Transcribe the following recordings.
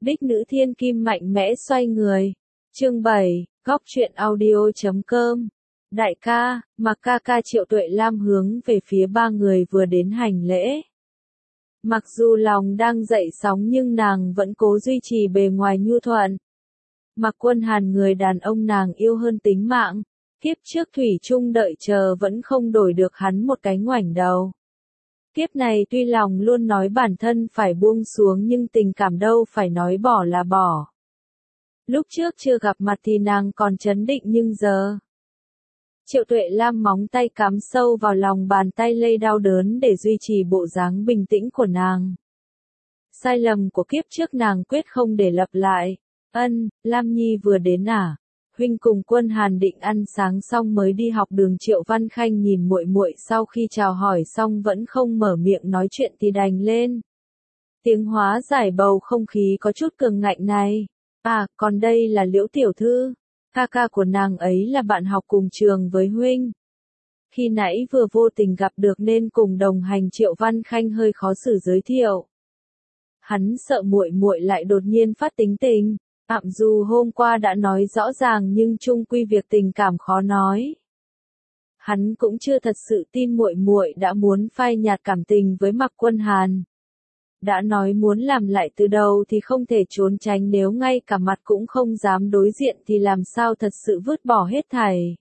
Bích nữ thiên kim mạnh mẽ xoay người. Chương 7, góc truyện audio.com. Đại ca, Mặc ca ca Triệu Tuệ Lam hướng về phía ba người vừa đến hành lễ. Mặc dù lòng đang dậy sóng nhưng nàng vẫn cố duy trì bề ngoài nhu thuận. Mặc Quân Hàn người đàn ông nàng yêu hơn tính mạng, kiếp trước thủy chung đợi chờ vẫn không đổi được hắn một cái ngoảnh đầu. Kiếp này tuy lòng luôn nói bản thân phải buông xuống nhưng tình cảm đâu phải nói bỏ là bỏ. Lúc trước chưa gặp mặt thì nàng còn trấn định nhưng giờ. Triệu Tuệ Lam móng tay cắm sâu vào lòng bàn tay lây đau đớn để duy trì bộ dáng bình tĩnh của nàng. Sai lầm của kiếp trước nàng quyết không để lặp lại. Lam Nhi vừa đến à? Huynh cùng Quân Hàn định ăn sáng xong mới đi học đường. Triệu Văn Khanh nhìn muội muội sau khi chào hỏi xong vẫn không mở miệng nói chuyện thì đành lên. Tiếng hóa giải bầu không khí có chút cường ngạnh này. À, còn đây là Liễu tiểu thư. Ca ca của nàng ấy là bạn học cùng trường với huynh. Khi nãy vừa vô tình gặp được nên cùng đồng hành. Triệu Văn Khanh hơi khó xử giới thiệu. Hắn sợ muội muội lại đột nhiên phát tính tình. Dù hôm qua đã nói rõ ràng nhưng chung quy việc tình cảm khó nói. Hắn cũng chưa thật sự tin muội muội đã muốn phai nhạt cảm tình với Mặc Quân Hàn. Đã nói muốn làm lại từ đầu thì không thể trốn tránh, nếu ngay cả mặt cũng không dám đối diện thì làm sao thật sự vứt bỏ hết thảy.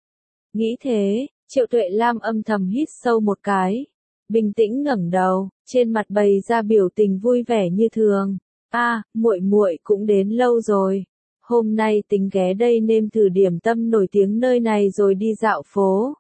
Nghĩ thế, Triệu Tuệ Lam âm thầm hít sâu một cái. Bình tĩnh ngẩng đầu, trên mặt bày ra biểu tình vui vẻ như thường. Muội muội cũng đến lâu rồi. Hôm nay tính ghé đây nêm thử điểm tâm nổi tiếng nơi này rồi đi dạo phố.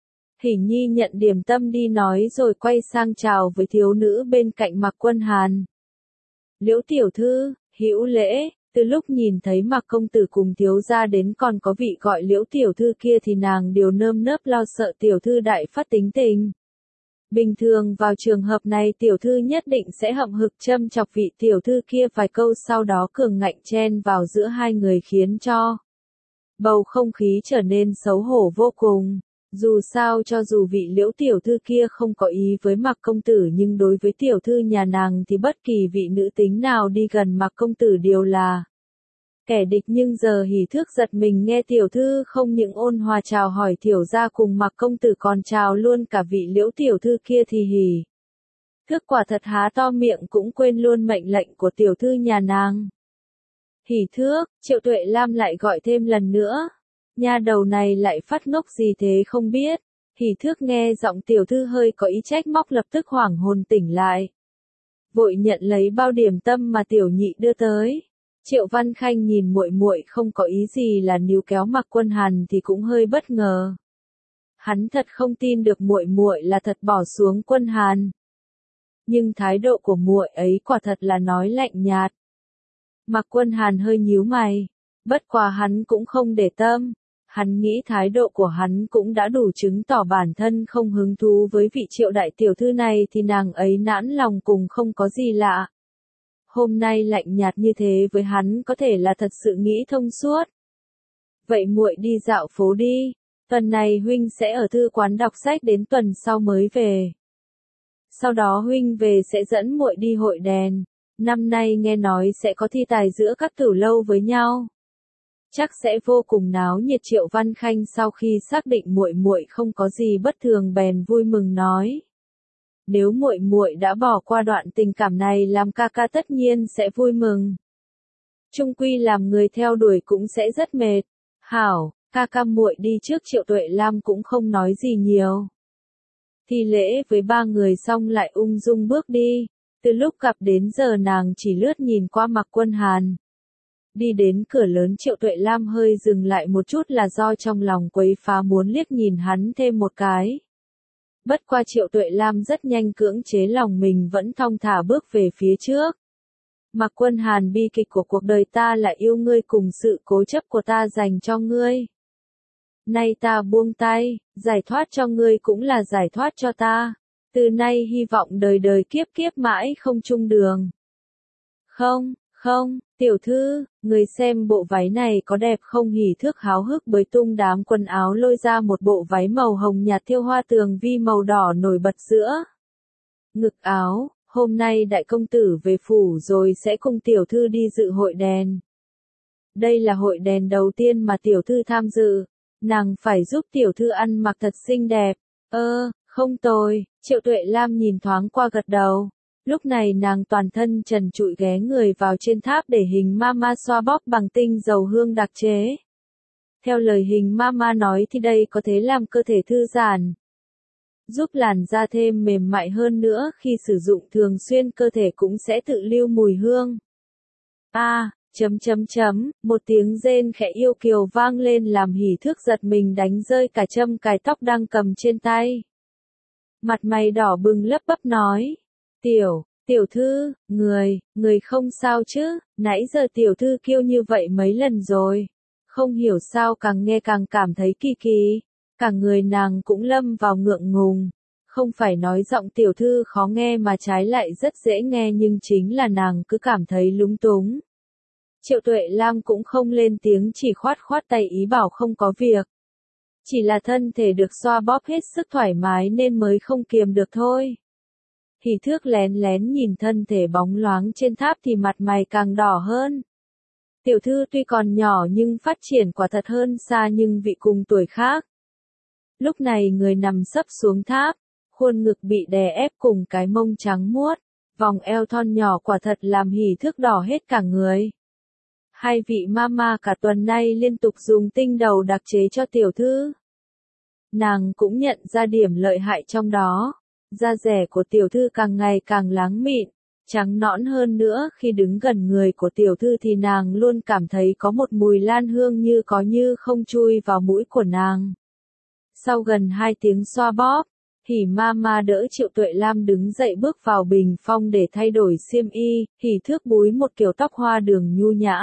Hỉ Nhi nhận điểm tâm đi nói rồi quay sang chào với thiếu nữ bên cạnh Mặc Quân Hàn. Liễu tiểu thư, hữu lễ. Từ lúc nhìn thấy Mặc công tử cùng thiếu gia đến còn có vị gọi Liễu tiểu thư kia thì nàng đều nơm nớp lo sợ tiểu thư đại phát tính tình. Bình thường vào trường hợp này tiểu thư nhất định sẽ hậm hực châm chọc vị tiểu thư kia vài câu, sau đó cường ngạnh chen vào giữa hai người khiến cho bầu không khí trở nên xấu hổ vô cùng. Dù sao cho dù vị Liễu tiểu thư kia không có ý với Mặc công tử nhưng đối với tiểu thư nhà nàng thì bất kỳ vị nữ tính nào đi gần Mặc công tử đều là kẻ địch. Nhưng giờ Hỉ Thước giật mình nghe tiểu thư không những ôn hòa chào hỏi tiểu gia cùng Mặc công tử còn chào luôn cả vị Liễu tiểu thư kia thì Hỉ Thước quả thật há to miệng cũng quên luôn mệnh lệnh của tiểu thư nhà nàng. Hỉ Thước, Triệu Tuệ Lam lại gọi thêm lần nữa. Nha đầu này lại phát ngốc gì thế không biết. Hỉ Thước nghe giọng tiểu thư hơi có ý trách móc lập tức hoảng hồn tỉnh lại. Vội nhận lấy bao điểm tâm mà tiểu nhị đưa tới. Triệu Văn Khanh nhìn muội muội không có ý gì là níu kéo Mặc Quân Hàn thì cũng hơi bất ngờ. Hắn thật không tin được muội muội là thật bỏ xuống Quân Hàn. Nhưng thái độ của muội ấy quả thật là nói lạnh nhạt. Mặc Quân Hàn hơi nhíu mày, bất quá hắn cũng không để tâm. Hắn nghĩ thái độ của hắn cũng đã đủ chứng tỏ bản thân không hứng thú với vị Triệu đại tiểu thư này thì nàng ấy nản lòng cùng không có gì lạ. Hôm nay lạnh nhạt như thế với hắn có thể là thật sự nghĩ thông suốt. Vậy muội đi dạo phố đi, tuần này huynh sẽ ở thư quán đọc sách đến tuần sau mới về. Sau đó huynh về sẽ dẫn muội đi hội đèn, năm nay nghe nói sẽ có thi tài giữa các tử lâu với nhau. Chắc sẽ vô cùng náo nhiệt. Triệu Văn Khanh sau khi xác định muội muội không có gì bất thường bèn vui mừng nói. Nếu muội muội đã bỏ qua đoạn tình cảm này làm ca ca tất nhiên sẽ vui mừng. Chung quy làm người theo đuổi cũng sẽ rất mệt. Hảo, ca ca muội đi trước. Triệu Tuệ Lam cũng không nói gì nhiều. Thi lễ với ba người xong lại ung dung bước đi. Từ lúc gặp đến giờ nàng chỉ lướt nhìn qua Mặc Quân Hàn. Đi đến cửa lớn Triệu Tuệ Lam hơi dừng lại một chút là do trong lòng quấy phá muốn liếc nhìn hắn thêm một cái. Bất qua Triệu Tuệ Lam rất nhanh cưỡng chế lòng mình vẫn thong thả bước về phía trước. Mặc Quân Hàn, bi kịch của cuộc đời ta là yêu ngươi cùng sự cố chấp của ta dành cho ngươi. Nay ta buông tay, giải thoát cho ngươi cũng là giải thoát cho ta. Từ nay hy vọng đời đời kiếp kiếp mãi không chung đường. Không, tiểu thư, người xem bộ váy này có đẹp không? Hỉ Thước háo hức bới tung đám quần áo lôi ra một bộ váy màu hồng nhạt thêu hoa tường vi màu đỏ nổi bật giữa ngực áo. hôm nay đại công tử về phủ rồi sẽ cùng tiểu thư đi dự hội đèn. Đây là hội đèn đầu tiên mà tiểu thư tham dự, nàng phải giúp tiểu thư ăn mặc thật xinh đẹp. Không tồi, Triệu Tuệ Lam nhìn thoáng qua gật đầu. Lúc này nàng toàn thân trần trụi ghé người vào trên tháp để hình mama xoa bóp bằng tinh dầu hương đặc chế. Theo lời hình mama nói thì đây có thể làm cơ thể thư giãn, giúp làn da thêm mềm mại hơn nữa, khi sử dụng thường xuyên cơ thể cũng sẽ tự lưu mùi hương. Một tiếng rên khẽ yêu kiều vang lên làm Hỉ Thước giật mình đánh rơi cả châm cài tóc đang cầm trên tay. Mặt mày đỏ bừng lấp bắp nói, tiểu thư, người không sao chứ, nãy giờ tiểu thư kêu như vậy mấy lần rồi. Không hiểu sao càng nghe càng cảm thấy kỳ kỳ, cả người nàng cũng lâm vào ngượng ngùng. Không phải nói giọng tiểu thư khó nghe mà trái lại rất dễ nghe, nhưng chính là nàng cứ cảm thấy lúng túng. Triệu Tuệ Lam cũng không lên tiếng, chỉ khoát khoát tay ý bảo không có việc. Chỉ là thân thể được xoa bóp hết sức thoải mái nên mới không kiềm được thôi. Hỉ Thước lén lén nhìn thân thể bóng loáng trên tháp thì mặt mày càng đỏ hơn. Tiểu thư tuy còn nhỏ nhưng phát triển quả thật hơn xa nhưng vị cùng tuổi khác. Lúc này người nằm sấp xuống tháp, khuôn ngực bị đè ép cùng cái mông trắng muốt, vòng eo thon nhỏ quả thật làm Hỉ Thước đỏ hết cả người. Hai vị mama cả tuần nay liên tục dùng tinh đầu đặc chế cho tiểu thư. Nàng cũng nhận ra điểm lợi hại trong đó. Da dẻ của tiểu thư càng ngày càng láng mịn, trắng nõn hơn nữa, khi đứng gần người của tiểu thư thì nàng luôn cảm thấy có một mùi lan hương như có như không chui vào mũi của nàng. Sau gần 2 tiếng xoa bóp, Hỉ Mama đỡ Triệu Tuệ Lam đứng dậy bước vào bình phong để thay đổi xiêm y, Hỉ Thước búi một kiểu tóc hoa đường nhu nhã.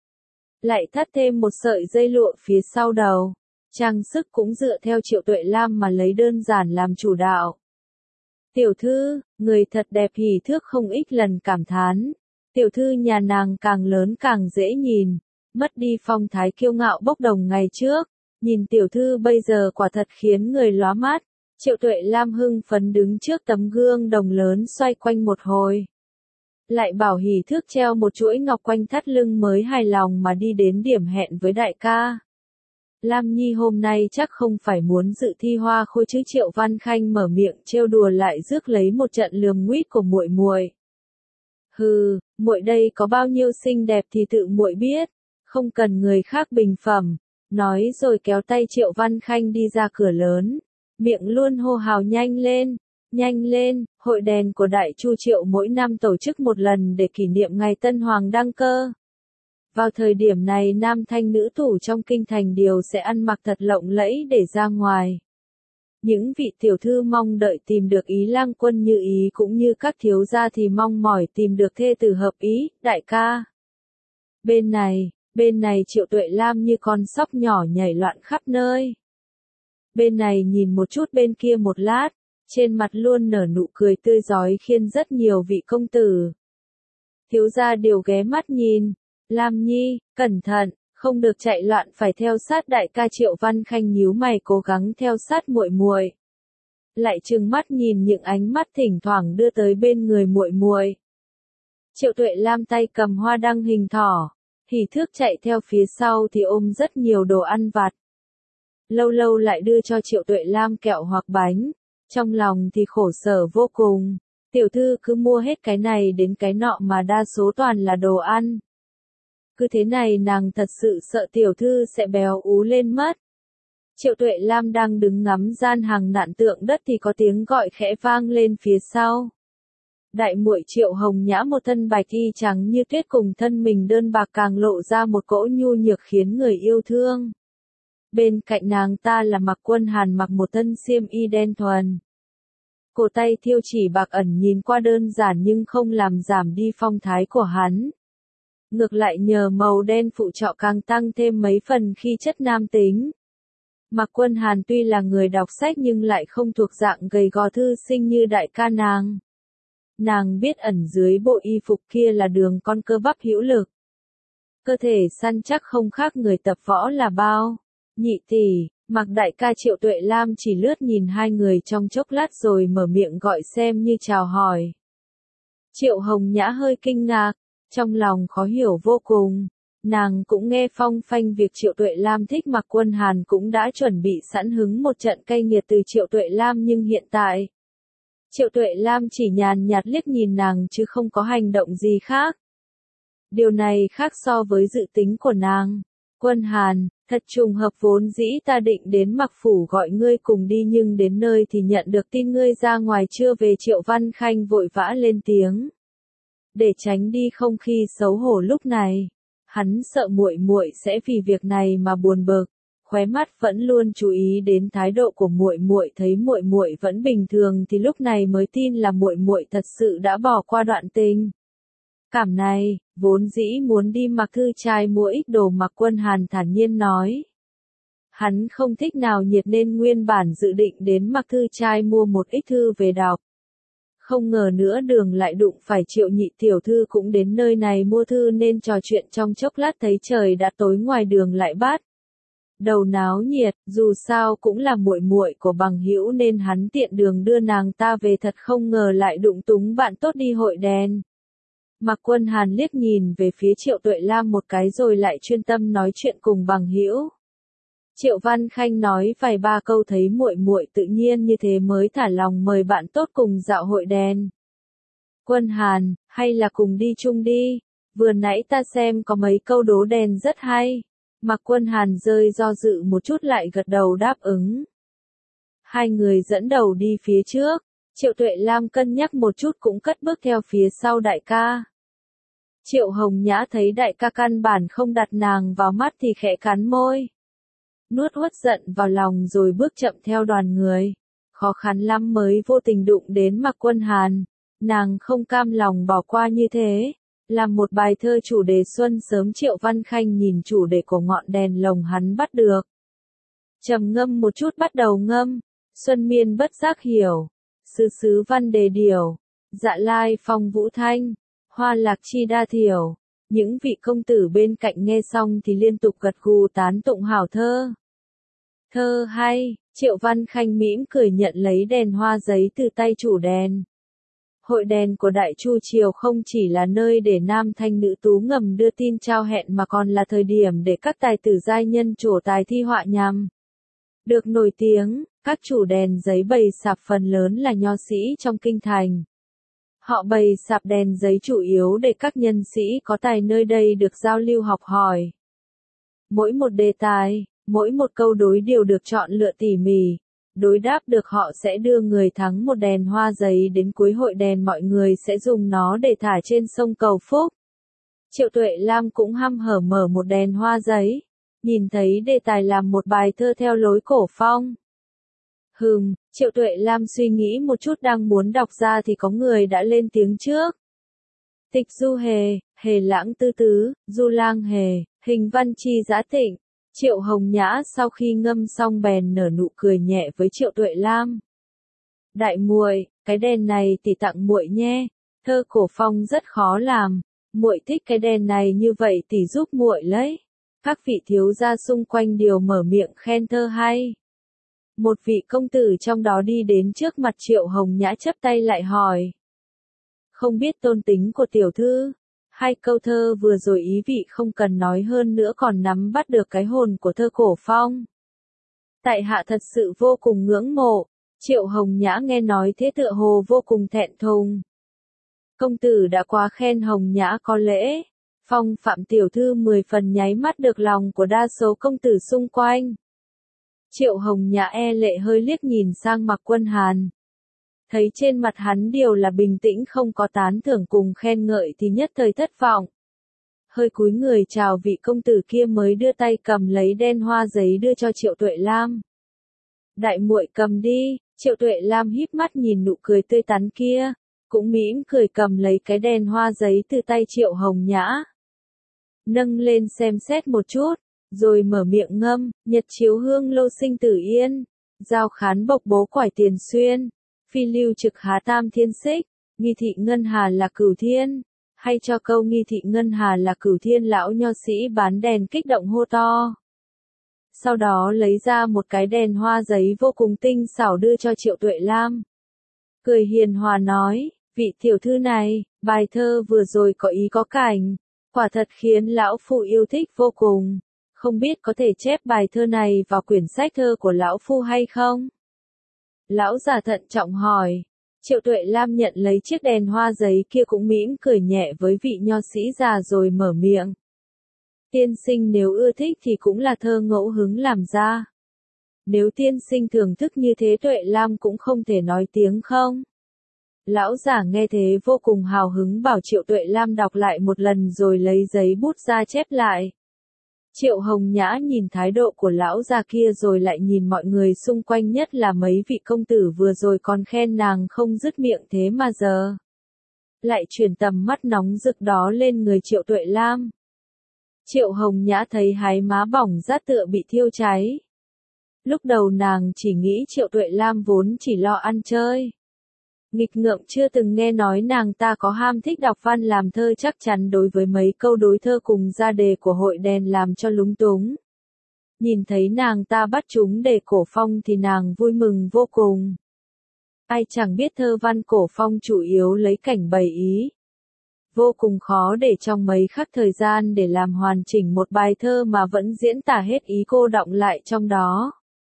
Lại thắt thêm một sợi dây lụa phía sau đầu. Trang sức cũng dựa theo Triệu Tuệ Lam mà lấy đơn giản làm chủ đạo. Tiểu thư, người thật đẹp, Hỉ Thước không ít lần cảm thán. Tiểu thư nhà nàng càng lớn càng dễ nhìn, mất đi phong thái kiêu ngạo bốc đồng ngày trước. Nhìn tiểu thư bây giờ quả thật khiến người lóa mắt. Triệu Tuệ Lam hưng phấn đứng trước tấm gương đồng lớn xoay quanh một hồi. Lại bảo Hỉ Thước treo một chuỗi ngọc quanh thắt lưng mới hài lòng mà đi đến điểm hẹn với đại ca. Lam Nhi hôm nay chắc không phải muốn dự thi hoa khôi chứ? Triệu Văn Khanh mở miệng trêu đùa lại rước lấy một trận lườm nguýt của muội muội. Hừ, muội đây có bao nhiêu xinh đẹp thì tự muội biết, không cần người khác bình phẩm. Nói rồi kéo tay Triệu Văn Khanh đi ra cửa lớn, miệng luôn hô hào nhanh lên, hội đèn của Đại Chu Triệu mỗi năm tổ chức một lần để kỷ niệm ngày Tân Hoàng đăng cơ. Vào thời điểm này nam thanh nữ thủ trong kinh thành đều sẽ ăn mặc thật lộng lẫy để ra ngoài. Những vị tiểu thư mong đợi tìm được ý lang quân như ý cũng như các thiếu gia thì mong mỏi tìm được thê tử hợp ý, đại ca. Bên này Triệu Tuệ Lam như con sóc nhỏ nhảy loạn khắp nơi. Bên này nhìn một chút bên kia một lát, trên mặt luôn nở nụ cười tươi rói khiến rất nhiều vị công tử, thiếu gia đều ghé mắt nhìn. Lam Nhi, cẩn thận, không được chạy loạn, phải theo sát đại ca. Triệu Văn Khanh nhíu mày cố gắng theo sát muội muội. Lại trừng mắt nhìn những ánh mắt thỉnh thoảng đưa tới bên người muội muội. Triệu Tuệ Lam tay cầm hoa đăng hình thỏ, Hỉ Thước chạy theo phía sau thì ôm rất nhiều đồ ăn vặt. Lâu lâu lại đưa cho Triệu Tuệ Lam kẹo hoặc bánh, trong lòng thì khổ sở vô cùng. Tiểu thư cứ mua hết cái này đến cái nọ mà đa số toàn là đồ ăn. Cứ thế này nàng thật sự sợ tiểu thư sẽ béo ú lên mất. Triệu Tuệ Lam đang đứng ngắm gian hàng nạn tượng đất thì có tiếng gọi khẽ vang lên phía sau. Đại muội Triệu Hồng Nhã một thân bạch y trắng như tuyết cùng thân mình đơn bạc càng lộ ra một cỗ nhu nhược khiến người yêu thương. Bên cạnh nàng ta là Mạc Quân Hàn mặc một thân xiêm y đen thuần. Cổ tay thiêu chỉ bạc ẩn nhìn qua đơn giản nhưng không làm giảm đi phong thái của hắn. Ngược lại nhờ màu đen phụ trợ càng tăng thêm mấy phần khí chất nam tính. Mạc Quân Hàn tuy là người đọc sách nhưng lại không thuộc dạng gầy gò thư sinh như đại ca nàng. Nàng biết ẩn dưới bộ y phục kia là đường con cơ bắp hữu lực. Cơ thể săn chắc không khác người tập võ là bao. Nhị tỷ, Mạc đại ca. Triệu Tuệ Lam chỉ lướt nhìn hai người trong chốc lát rồi mở miệng gọi xem như chào hỏi. Triệu Hồng Nhã hơi kinh ngạc, trong lòng khó hiểu vô cùng. Nàng cũng nghe phong phanh việc Triệu Tuệ Lam thích Mạc Quân Hàn cũng đã chuẩn bị sẵn hứng một trận cay nghiệt từ Triệu Tuệ Lam nhưng hiện tại, Triệu Tuệ Lam chỉ nhàn nhạt liếc nhìn nàng chứ không có hành động gì khác. Điều này khác so với dự tính của nàng. Quân Hàn, thật trùng hợp vốn dĩ ta định đến Mạc Phủ gọi ngươi cùng đi nhưng đến nơi thì nhận được tin ngươi ra ngoài chưa về. Triệu Văn Khanh vội vã lên tiếng. Để tránh đi không khí xấu hổ lúc này. Hắn sợ muội muội sẽ vì việc này mà buồn bực, khóe mắt vẫn luôn chú ý đến thái độ của muội muội, thấy muội muội vẫn bình thường thì lúc này mới tin là muội muội thật sự đã bỏ qua đoạn tình cảm này, vốn dĩ muốn đi Mạc Thư Trai mua ít đồ. Mạc Quân Hàn thản nhiên nói. Hắn không thích nào nhiệt nên nguyên bản dự định đến Mạc Thư Trai mua một ít thư về đọc. Không ngờ nữa đường lại đụng phải Triệu nhị tiểu thư cũng đến nơi này mua thư nên trò chuyện trong chốc lát thấy trời đã tối ngoài đường lại bắt đầu náo nhiệt, dù sao cũng là muội muội của bằng hữu nên hắn tiện đường đưa nàng ta về, thật không ngờ lại đụng túng bạn tốt đi hội đèn. Mạc Quân Hàn liếc nhìn về phía Triệu Tuệ Lam một cái rồi lại chuyên tâm nói chuyện cùng bằng hữu. Triệu Văn Khanh nói vài ba câu thấy muội muội tự nhiên như thế mới thả lòng mời bạn tốt cùng dạo hội đèn. Quân Hàn, hay là cùng đi chung đi, vừa nãy ta xem có mấy câu đố đèn rất hay. Mạc Quân Hàn rơi do dự một chút lại gật đầu đáp ứng. Hai người dẫn đầu đi phía trước, Triệu Tuệ Lam cân nhắc một chút cũng cất bước theo phía sau đại ca. Triệu Hồng Nhã thấy đại ca căn bản không đặt nàng vào mắt thì khẽ cắn môi. Nuốt uất giận vào lòng rồi bước chậm theo đoàn người. Khó khăn lắm mới vô tình đụng đến Mạc Quân Hàn. Nàng không cam lòng bỏ qua như thế. Làm một bài thơ chủ đề xuân sớm. Triệu Văn Khanh nhìn chủ đề của ngọn đèn lồng hắn bắt được. Trầm ngâm một chút bắt đầu ngâm. Xuân miên bất giác hiểu. Sứ sứ văn đề điều. Dạ lai phong vũ thanh. Hoa lạc chi đa thiểu. Những vị công tử bên cạnh nghe xong thì liên tục gật gù tán tụng hảo thơ. Thơ hay, Triệu Văn Khanh mỉm cười nhận lấy đèn hoa giấy từ tay chủ đèn. Hội đèn của Đại Chu Triều không chỉ là nơi để nam thanh nữ tú ngầm đưa tin trao hẹn mà còn là thời điểm để các tài tử giai nhân trổ tài thi họa nhằm được nổi tiếng. Các chủ đèn giấy bày sạp phần lớn là nho sĩ trong kinh thành. Họ bày sạp đèn giấy chủ yếu để các nhân sĩ có tài nơi đây được giao lưu học hỏi. Mỗi một đề tài, mỗi một câu đối đều được chọn lựa tỉ mỉ. Đối đáp được họ sẽ đưa người thắng một đèn hoa giấy đến cuối hội đèn, mọi người sẽ dùng nó để thả trên sông cầu phúc. Triệu Tuệ Lam cũng hăm hở mở một đèn hoa giấy. Nhìn thấy đề tài làm một bài thơ theo lối cổ phong. Triệu Tuệ Lam suy nghĩ một chút đang muốn đọc ra thì có người đã lên tiếng trước. Tịch du hề, hề lãng tư tứ, du lang hề, hình văn chi giã tịnh. Triệu Hồng Nhã sau khi ngâm xong bèn nở nụ cười nhẹ với Triệu Tuệ Lam. Đại muội, cái đèn này tỷ tặng muội nhé. Thơ cổ phong rất khó làm, muội thích cái đèn này như vậy tỷ giúp muội lấy. Các vị thiếu gia xung quanh đều mở miệng khen thơ hay. Một vị công tử trong đó đi đến trước mặt Triệu Hồng Nhã chắp tay lại hỏi. Không biết tôn tính của tiểu thư. Hai câu thơ vừa rồi ý vị không cần nói hơn nữa còn nắm bắt được cái hồn của thơ cổ phong. Tại hạ thật sự vô cùng ngưỡng mộ. Triệu Hồng Nhã nghe nói thế tựa hồ vô cùng thẹn thùng. Công tử đã quá khen Hồng Nhã có lễ. Phong phạm tiểu thư 10 phần nháy mắt được lòng của đa số công tử xung quanh. Triệu Hồng Nhã e lệ hơi liếc nhìn sang Mạc Quân Hàn. Thấy trên mặt hắn đều là bình tĩnh không có tán thưởng cùng khen ngợi thì nhất thời thất vọng. Hơi cúi người chào vị công tử kia mới đưa tay cầm lấy đèn hoa giấy đưa cho Triệu Tuệ Lam. Đại muội cầm đi. Triệu Tuệ Lam híp mắt nhìn nụ cười tươi tắn kia, cũng mỉm cười cầm lấy cái đèn hoa giấy từ tay Triệu Hồng Nhã. Nâng lên xem xét một chút, rồi mở miệng ngâm, nhật chiếu hương lô sinh tử yên, giao khán bộc bố quải tiền xuyên, phi lưu trực há tam thiên xích, nghi thị ngân hà là cửu thiên, hay cho câu nghi thị ngân hà là cửu thiên. Lão nho sĩ bán đèn kích động hô to. Sau đó lấy ra một cái đèn hoa giấy vô cùng tinh xảo đưa cho Triệu Tuệ Lam. Cười hiền hòa nói, Vị tiểu thư này, bài thơ vừa rồi có ý có cảnh, quả thật khiến lão phu yêu thích vô cùng. Không biết có thể chép bài thơ này vào quyển sách thơ của lão phu hay không? Lão già thận trọng hỏi. Triệu Tuệ Lam nhận lấy chiếc đèn hoa giấy kia cũng mỉm cười nhẹ với vị nho sĩ già rồi mở miệng. Tiên sinh nếu ưa thích thì cũng là thơ ngẫu hứng làm ra. Nếu tiên sinh thưởng thức như thế Tuệ Lam cũng không thể nói tiếng không. Lão giả nghe thế vô cùng hào hứng bảo Triệu Tuệ Lam đọc lại một lần rồi lấy giấy bút ra chép lại. Triệu Hồng Nhã nhìn thái độ của lão già kia rồi lại nhìn mọi người xung quanh, nhất là mấy vị công tử vừa rồi còn khen nàng không dứt miệng, thế mà giờ lại chuyển tầm mắt nóng rực đó lên người Triệu Tuệ Lam. Triệu Hồng Nhã thấy hai má bỏng rát tựa bị thiêu cháy. Lúc đầu nàng chỉ nghĩ Triệu Tuệ Lam vốn chỉ lo ăn chơi. Nghịch ngợm chưa từng nghe nói nàng ta có ham thích đọc văn làm thơ, chắc chắn đối với mấy câu đối thơ cùng ra đề của hội đèn làm cho lúng túng. Nhìn thấy nàng ta bắt chúng đề cổ phong thì nàng vui mừng vô cùng. Ai chẳng biết thơ văn cổ phong chủ yếu lấy cảnh bày ý. Vô cùng khó để trong mấy khắc thời gian để làm hoàn chỉnh một bài thơ mà vẫn diễn tả hết ý cô đọng lại trong đó.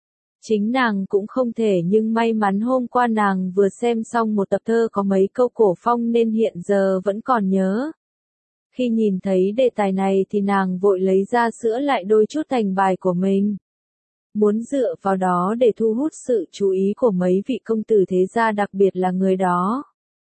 Chính nàng cũng không thể, nhưng may mắn hôm qua nàng vừa xem xong một tập thơ có mấy câu cổ phong nên hiện giờ vẫn còn nhớ. Khi nhìn thấy đề tài này thì nàng vội lấy ra sửa lại đôi chút thành bài của mình. Muốn dựa vào đó để thu hút sự chú ý của mấy vị công tử thế gia, đặc biệt là người đó.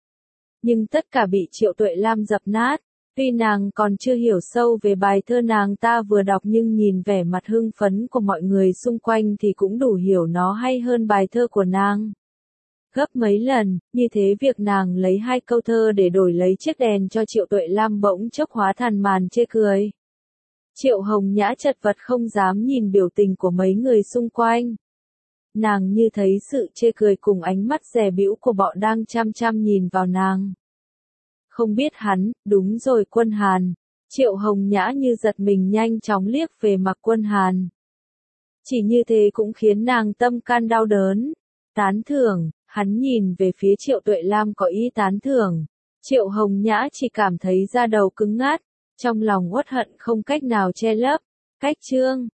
Nhưng tất cả bị Triệu Tuệ Lam dập nát. Tuy nàng còn chưa hiểu sâu về bài thơ nàng ta vừa đọc nhưng nhìn vẻ mặt hưng phấn của mọi người xung quanh thì cũng đủ hiểu nó hay hơn bài thơ của nàng. Gấp mấy lần, như thế việc nàng lấy hai câu thơ để đổi lấy chiếc đèn cho Triệu Tuệ Lam bỗng chốc hóa thành màn chê cười. Triệu Hồng Nhã chật vật không dám nhìn biểu tình của mấy người xung quanh. Nàng như thấy sự chê cười cùng ánh mắt dè bĩu của bọn đang chăm chăm nhìn vào nàng. Không biết hắn, đúng rồi, Quân Hàn. Triệu Hồng Nhã như giật mình nhanh chóng liếc về mặt Quân Hàn. Chỉ như thế cũng khiến nàng tâm can đau đớn. Tán thưởng, hắn nhìn về phía Triệu Tuệ Lam có ý tán thưởng. Triệu Hồng Nhã chỉ cảm thấy da đầu cứng ngắt, trong lòng uất hận không cách nào che lấp. Cách chương